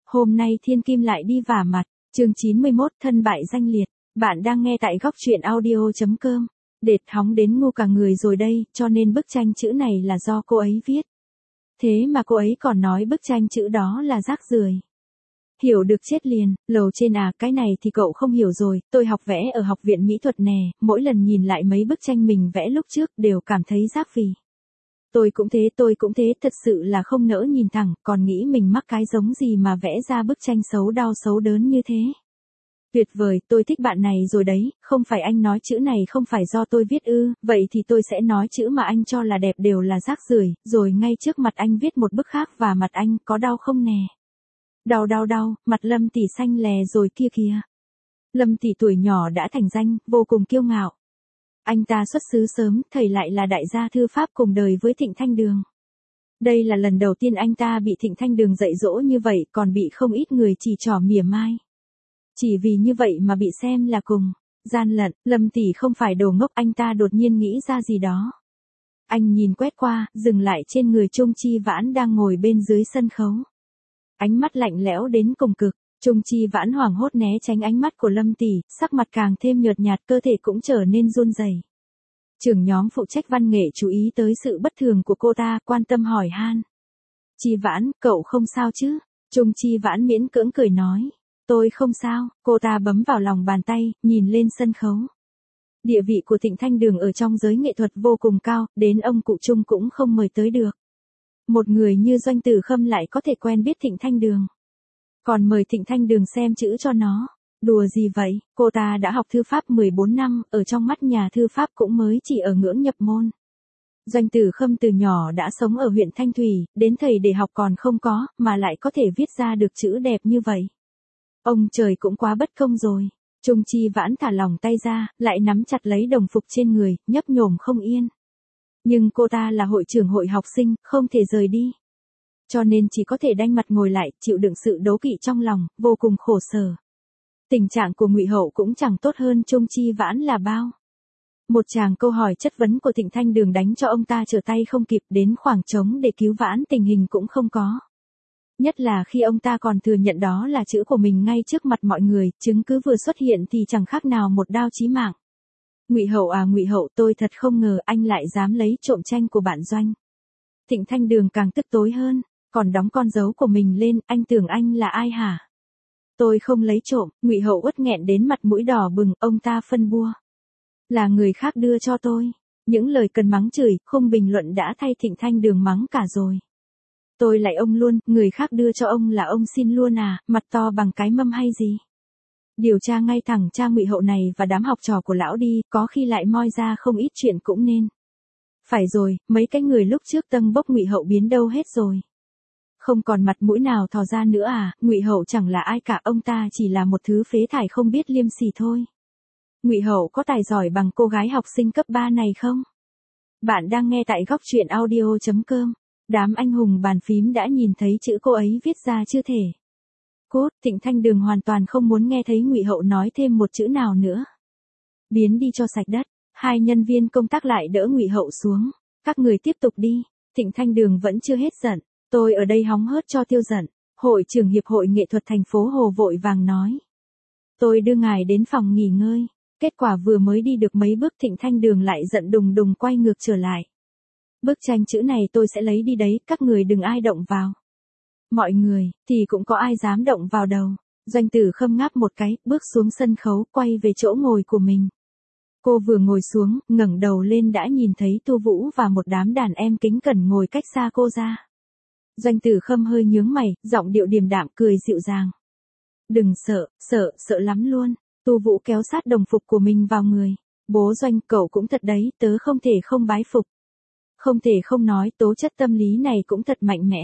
Hôm nay Thiên Kim lại đi vả mặt, chương 91 thân bại danh liệt. Bạn đang nghe tại góc truyện audio.com. Đệt hóng đến ngu cả người rồi đây, cho nên bức tranh chữ này là do cô ấy viết. Thế mà cô ấy còn nói bức tranh chữ đó là rác rưởi. Hiểu được chết liền, lầu trên à, cái này thì cậu không hiểu rồi, tôi học vẽ ở học viện mỹ thuật nè, mỗi lần nhìn lại mấy bức tranh mình vẽ lúc trước đều cảm thấy rác phì. Tôi cũng thế, thật sự là không nỡ nhìn thẳng, còn nghĩ mình mắc cái giống gì mà vẽ ra bức tranh xấu đau xấu đớn như thế. Tuyệt vời, tôi thích bạn này rồi đấy, không phải anh nói chữ này không phải do tôi viết ư, vậy thì tôi sẽ nói chữ mà anh cho là đẹp đều là rác rưởi, rồi ngay trước mặt anh viết một bức khác và mặt anh có đau không nè. Đau, mặt Lâm Tỷ xanh lè rồi kia kìa. Lâm Tỷ tuổi nhỏ đã thành danh, vô cùng kiêu ngạo. Anh ta xuất xứ sớm, thầy lại là đại gia thư pháp cùng đời với Thịnh Thanh Đường. Đây là lần đầu tiên anh ta bị Thịnh Thanh Đường dạy dỗ như vậy, còn bị không ít người chỉ trỏ mỉa mai. Chỉ vì như vậy mà bị xem là cùng gian lận. Lâm Tỷ không phải đồ ngốc, anh ta đột nhiên nghĩ ra gì đó. Anh nhìn quét qua, dừng lại trên người Trung Chi Vãn đang ngồi bên dưới sân khấu. Ánh mắt lạnh lẽo đến cùng cực. Trung Chi Vãn hoảng hốt né tránh ánh mắt của Lâm Tỷ, sắc mặt càng thêm nhợt nhạt, cơ thể cũng trở nên run rẩy. Trưởng nhóm phụ trách văn nghệ chú ý tới sự bất thường của cô ta, quan tâm hỏi han. Chi Vãn, cậu không sao chứ? Trung Chi Vãn miễn cưỡng cười nói. Tôi không sao, cô ta bấm vào lòng bàn tay, nhìn lên sân khấu. Địa vị của Thịnh Thanh Đường ở trong giới nghệ thuật vô cùng cao, đến ông cụ Trung cũng không mời tới được. Một người như Doanh Tử Khâm lại có thể quen biết Thịnh Thanh Đường. Còn mời Thịnh Thanh Đường xem chữ cho nó. Đùa gì vậy, cô ta đã học thư pháp 14 năm, ở trong mắt nhà thư pháp cũng mới chỉ ở ngưỡng nhập môn. Doanh Tử Khâm từ nhỏ đã sống ở huyện Thanh Thủy, đến thầy để học còn không có, mà lại có thể viết ra được chữ đẹp như vậy. Ông trời cũng quá bất công rồi. Trung Chi Vãn thả lỏng tay ra, lại nắm chặt lấy đồng phục trên người, nhấp nhổm không yên. Nhưng cô ta là hội trưởng hội học sinh, không thể rời đi. Cho nên chỉ có thể đanh mặt ngồi lại, chịu đựng sự đố kỵ trong lòng, vô cùng khổ sở. Tình trạng của Ngụy Hậu cũng chẳng tốt hơn Trung Chi Vãn là bao. Một tràng câu hỏi chất vấn của Thịnh Thanh Đường đánh cho ông ta trở tay không kịp, đến khoảng trống để cứu vãn tình hình cũng không có. Nhất là khi ông ta còn thừa nhận đó là chữ của mình ngay trước mặt mọi người, chứng cứ vừa xuất hiện thì chẳng khác nào một đao chí mạng. Ngụy Hậu à Ngụy Hậu, tôi thật không ngờ anh lại dám lấy trộm tranh của bạn Doanh. Thịnh Thanh Đường càng tức tối hơn, còn đóng con dấu của mình lên, anh tưởng anh là ai hả? Tôi không lấy trộm. Ngụy Hậu uất nghẹn đến mặt mũi đỏ bừng, ông ta phân bua. Là người khác đưa cho tôi. Những lời cần mắng chửi, khung bình luận đã thay Thịnh Thanh Đường mắng cả rồi. Tôi lại ông luôn, người khác đưa cho ông là ông xin luôn à, mặt to bằng cái mâm hay gì? Điều tra ngay thẳng cha Ngụy Hậu này và đám học trò của lão đi, có khi lại moi ra không ít chuyện cũng nên. Phải rồi, mấy cái người lúc trước tâng bốc Ngụy Hậu biến đâu hết rồi. Không còn mặt mũi nào thò ra nữa à, Ngụy Hậu chẳng là ai cả, ông ta chỉ là một thứ phế thải không biết liêm sỉ thôi. Ngụy Hậu có tài giỏi bằng cô gái học sinh cấp 3 này không? Bạn đang nghe tại góc truyện audio.com. Đám anh hùng bàn phím đã nhìn thấy chữ cô ấy viết ra chưa thể. Cốt, Thịnh Thanh Đường hoàn toàn không muốn nghe thấy Ngụy Hậu nói thêm một chữ nào nữa. Biến đi cho sạch đất. Hai nhân viên công tác lại đỡ Ngụy Hậu xuống. Các người tiếp tục đi. Thịnh Thanh Đường vẫn chưa hết giận. Tôi ở đây hóng hớt cho tiêu giận. Hội trưởng Hiệp hội Nghệ thuật thành phố Hồ vội vàng nói. Tôi đưa ngài đến phòng nghỉ ngơi. Kết quả vừa mới đi được mấy bước Thịnh Thanh Đường lại giận đùng đùng quay ngược trở lại. Bức tranh chữ này tôi sẽ lấy đi đấy, các người đừng ai động vào. Mọi người, thì cũng có ai dám động vào đâu. Doanh Tử Khâm ngáp một cái, bước xuống sân khấu, quay về chỗ ngồi của mình. Cô vừa ngồi xuống, ngẩng đầu lên đã nhìn thấy Tu Vũ và một đám đàn em kính cẩn ngồi cách xa cô ra. Doanh Tử Khâm hơi nhướng mày, giọng điệu điềm đạm cười dịu dàng. Đừng sợ, sợ lắm luôn. Tu Vũ kéo sát đồng phục của mình vào người. Bố Doanh, cậu cũng thật đấy, tớ không thể không bái phục. Không thể không nói, tố chất tâm lý này cũng thật mạnh mẽ.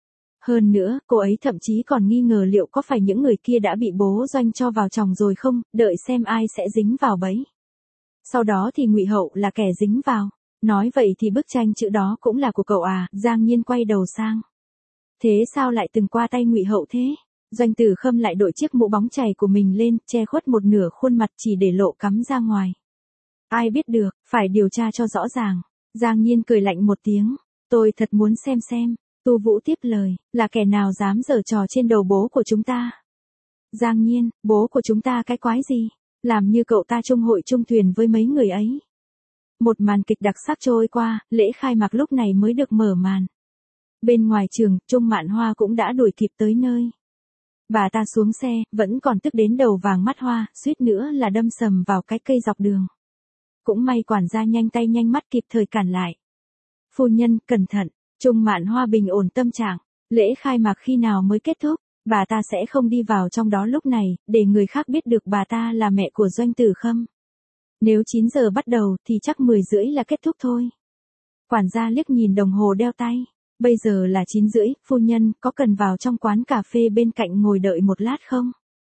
Hơn nữa, cô ấy thậm chí còn nghi ngờ liệu có phải những người kia đã bị bố Doanh cho vào chồng rồi không, đợi xem ai sẽ dính vào bẫy. Sau đó thì Ngụy Hậu là kẻ dính vào. Nói vậy thì bức tranh chữ đó cũng là của cậu à? Giang Nhiên quay đầu sang. Thế sao lại từng qua tay Ngụy Hậu thế? Doanh Tử Khâm lại đội chiếc mũ bóng chày của mình lên, che khuất một nửa khuôn mặt chỉ để lộ cắm ra ngoài. Ai biết được, phải điều tra cho rõ ràng. Giang Nhiên cười lạnh một tiếng. Tôi thật muốn xem. Tu Vũ tiếp lời, là kẻ nào dám giở trò trên đầu bố của chúng ta? Giang Nhiên, bố của chúng ta cái quái gì? Làm như cậu ta chung hội chung thuyền với mấy người ấy. Một màn kịch đặc sắc trôi qua, lễ khai mạc lúc này mới được mở màn. Bên ngoài trường, Trung Mạn Hoa cũng đã đuổi kịp tới nơi. Bà ta xuống xe, vẫn còn tức đến đầu vàng mắt hoa, suýt nữa là đâm sầm vào cái cây dọc đường. Cũng may quản gia nhanh tay nhanh mắt kịp thời cản lại. Phu nhân, cẩn thận, Trung Mạn Hoa bình ổn tâm trạng, lễ khai mạc khi nào mới kết thúc, bà ta sẽ không đi vào trong đó lúc này, để người khác biết được bà ta là mẹ của Doanh Tử Khâm. Nếu 9 giờ bắt đầu thì chắc 10 rưỡi là kết thúc thôi. Quản gia liếc nhìn đồng hồ đeo tay. Bây giờ là 9 rưỡi, phu nhân, có cần vào trong quán cà phê bên cạnh ngồi đợi một lát không?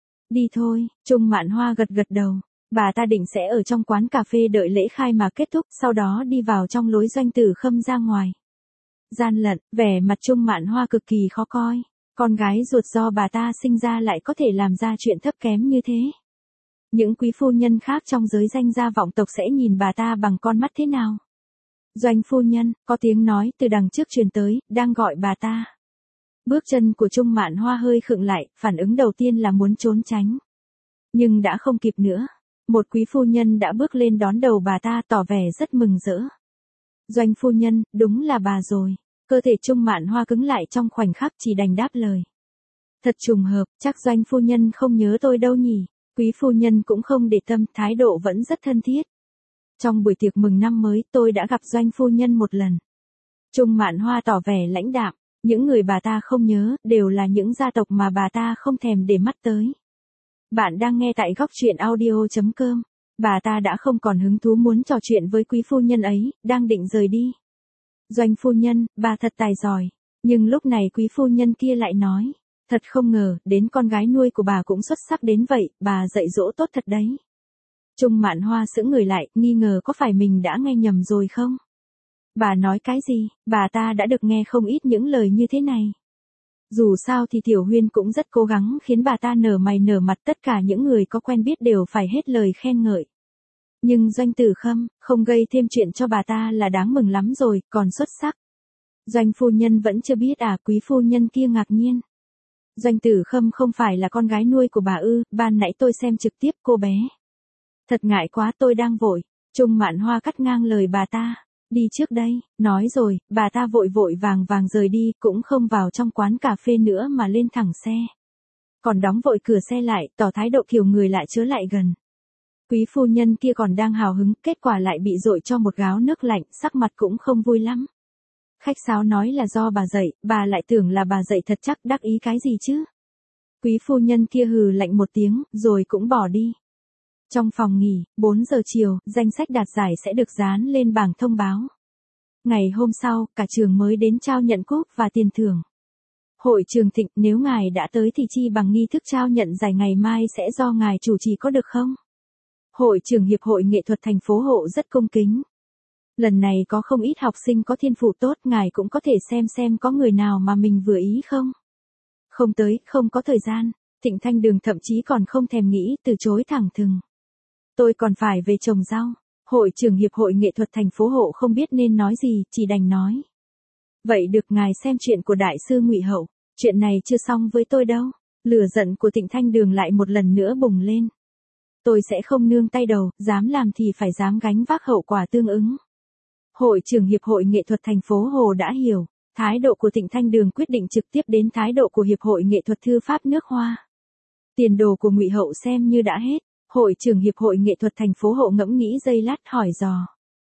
Đi thôi, Trung Mạn Hoa gật gật đầu. Bà ta định sẽ ở trong quán cà phê đợi lễ khai mạc kết thúc, sau đó đi vào trong lối Doanh Tử Khâm ra ngoài. Gian lận, vẻ mặt Trung Mạn Hoa cực kỳ khó coi. Con gái ruột do bà ta sinh ra lại có thể làm ra chuyện thấp kém như thế. Những quý phu nhân khác trong giới danh gia vọng tộc sẽ nhìn bà ta bằng con mắt thế nào? Doanh phu nhân, có tiếng nói từ đằng trước truyền tới, đang gọi bà ta. Bước chân của Trung Mạn Hoa hơi khựng lại, phản ứng đầu tiên là muốn trốn tránh. Nhưng đã không kịp nữa. Một quý phu nhân đã bước lên đón đầu bà ta tỏ vẻ rất mừng rỡ. Doanh phu nhân, đúng là bà rồi. Cơ thể Trung Mạn Hoa cứng lại trong khoảnh khắc chỉ đành đáp lời. Thật trùng hợp, chắc Doanh phu nhân không nhớ tôi đâu nhỉ. Quý phu nhân cũng không để tâm, thái độ vẫn rất thân thiết. Trong buổi tiệc mừng năm mới tôi đã gặp Doanh phu nhân một lần. Trung Mạn Hoa tỏ vẻ lãnh đạm, những người bà ta không nhớ đều là những gia tộc mà bà ta không thèm để mắt tới. Bạn đang nghe tại góc truyện audio.com. Bà ta đã không còn hứng thú muốn trò chuyện với quý phu nhân ấy, đang định rời đi. Doanh phu nhân, bà thật tài giỏi. Nhưng lúc này quý phu nhân kia lại nói, thật không ngờ, đến con gái nuôi của bà cũng xuất sắc đến vậy, bà dạy dỗ tốt thật đấy. Trung Mạn Hoa sững người lại, nghi ngờ có phải mình đã nghe nhầm rồi không? Bà nói cái gì? Bà ta đã được nghe không ít những lời như thế này. Dù sao thì Tiểu Huyên cũng rất cố gắng khiến bà ta nở mày nở mặt, tất cả những người có quen biết đều phải hết lời khen ngợi. Nhưng Doanh Tử Khâm, không gây thêm chuyện cho bà ta là đáng mừng lắm rồi, còn xuất sắc. Doanh phu nhân vẫn chưa biết à? Quý phu nhân kia ngạc nhiên. Doanh Tử Khâm không phải là con gái nuôi của bà ư? Ban nãy tôi xem trực tiếp cô bé. Thật ngại quá, tôi đang vội. Trung Mạn Hoa cắt ngang lời bà ta. Đi trước đây, nói rồi, bà ta vội vội vàng vàng rời đi, cũng không vào trong quán cà phê nữa mà lên thẳng xe. Còn đóng vội cửa xe lại, tỏ thái độ kiểu người lại chớ lại gần. Quý phu nhân kia còn đang hào hứng, kết quả lại bị dội cho một gáo nước lạnh, sắc mặt cũng không vui lắm. Khách sáo nói là do bà dạy, bà lại tưởng là bà dạy thật chắc, đắc ý cái gì chứ? Quý phu nhân kia hừ lạnh một tiếng, rồi cũng bỏ đi. Trong phòng nghỉ, 4 giờ chiều, danh sách đạt giải sẽ được dán lên bảng thông báo. Ngày hôm sau, cả trường mới đến trao nhận cúp và tiền thưởng. Hội trường Thịnh, nếu ngài đã tới thì chi bằng nghi thức trao nhận giải ngày mai sẽ do ngài chủ trì có được không? Hội trưởng Hiệp hội Nghệ thuật thành phố Hộ rất cung kính. Lần này có không ít học sinh có thiên phú tốt, ngài cũng có thể xem có người nào mà mình vừa ý không? Không tới, không có thời gian. Thịnh Thanh Đường thậm chí còn không thèm nghĩ, từ chối thẳng thừng. Tôi còn phải về trồng rau. Hội trưởng Hiệp hội Nghệ thuật thành phố Hộ không biết nên nói gì, chỉ đành nói. Vậy được, ngài xem chuyện của đại sư Ngụy Hậu. Chuyện này chưa xong với tôi đâu. Lửa giận của Thịnh Thanh Đường lại một lần nữa bùng lên. Tôi sẽ không nương tay đầu, dám làm thì phải dám gánh vác hậu quả tương ứng. Hội trưởng Hiệp hội Nghệ thuật thành phố Hồ đã hiểu. Thái độ của Thịnh Thanh Đường quyết định trực tiếp đến thái độ của Hiệp hội Nghệ thuật Thư pháp nước Hoa. Tiền đồ của Ngụy Hậu xem như đã hết. Hội trưởng Hiệp hội Nghệ thuật thành phố Hộ ngẫm nghĩ giây lát hỏi dò.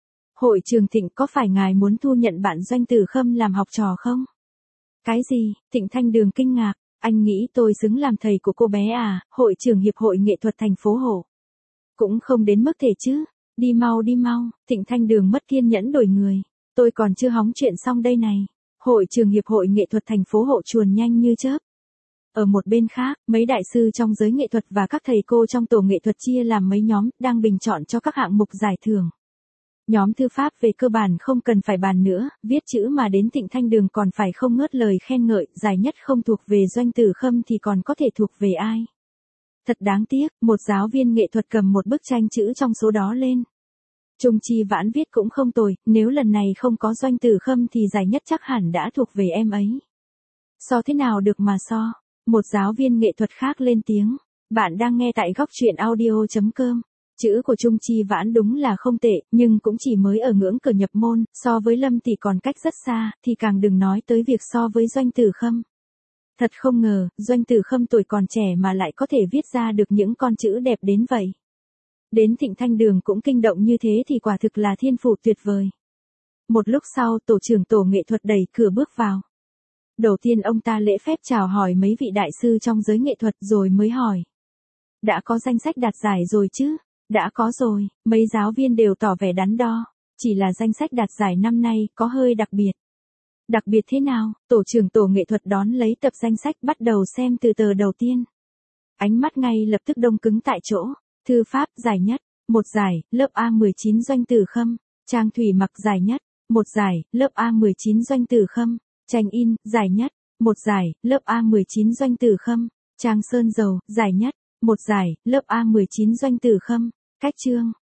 Hội trưởng Thịnh, có phải ngài muốn thu nhận bạn Doanh Tử Khâm làm học trò không? Cái gì? Thịnh Thanh Đường kinh ngạc. Anh nghĩ tôi xứng làm thầy của cô bé à? Hội trưởng Hiệp hội Nghệ thuật thành phố Hộ. Cũng không đến mức thể chứ. Đi mau đi mau. Thịnh Thanh Đường mất kiên nhẫn đổi người. Tôi còn chưa hóng chuyện xong đây này. Hội trưởng Hiệp hội Nghệ thuật thành phố Hộ chuồn nhanh như chớp. Ở một bên khác, mấy đại sư trong giới nghệ thuật và các thầy cô trong tổ nghệ thuật chia làm mấy nhóm, đang bình chọn cho các hạng mục giải thưởng. Nhóm thư pháp về cơ bản không cần phải bàn nữa, viết chữ mà đến Thịnh Thanh Đường còn phải không ngớt lời khen ngợi, giải nhất không thuộc về Doanh Tử Khâm thì còn có thể thuộc về ai. Thật đáng tiếc, một giáo viên nghệ thuật cầm một bức tranh chữ trong số đó lên. Trung Chi Vãn viết cũng không tồi, nếu lần này không có Doanh Tử Khâm thì giải nhất chắc hẳn đã thuộc về em ấy. So thế nào được mà so. Một giáo viên nghệ thuật khác lên tiếng. Bạn đang nghe tại góc truyện audio.com. Chữ của Trung Chi Vãn đúng là không tệ, nhưng cũng chỉ mới ở ngưỡng cửa nhập môn, so với Lâm thì còn cách rất xa, thì càng đừng nói tới việc so với Doanh Tử Khâm. Thật không ngờ, Doanh Tử Khâm tuổi còn trẻ mà lại có thể viết ra được những con chữ đẹp đến vậy. Đến Thịnh Thanh Đường cũng kinh động như thế thì quả thực là thiên phụ tuyệt vời. Một lúc sau, tổ trưởng tổ nghệ thuật đẩy cửa bước vào. Đầu tiên ông ta lễ phép chào hỏi mấy vị đại sư trong giới nghệ thuật rồi mới hỏi. Đã có danh sách đạt giải rồi chứ? Đã có rồi, mấy giáo viên đều tỏ vẻ đắn đo. Chỉ là danh sách đạt giải năm nay có hơi đặc biệt. Đặc biệt thế nào? Tổ trưởng tổ nghệ thuật đón lấy tập danh sách bắt đầu xem từ tờ đầu tiên. Ánh mắt ngay lập tức đông cứng tại chỗ. Thư pháp giải nhất, một giải, lớp A19 Doanh Tử Khâm. Trang thủy mặc giải nhất, một giải, lớp A19 Doanh Tử Khâm. Tranh in, giải nhất, một giải, lớp A19 Doanh Tử Khâm. Trang sơn dầu, giải nhất, một giải, lớp A19 Doanh Tử Khâm. Cách chương,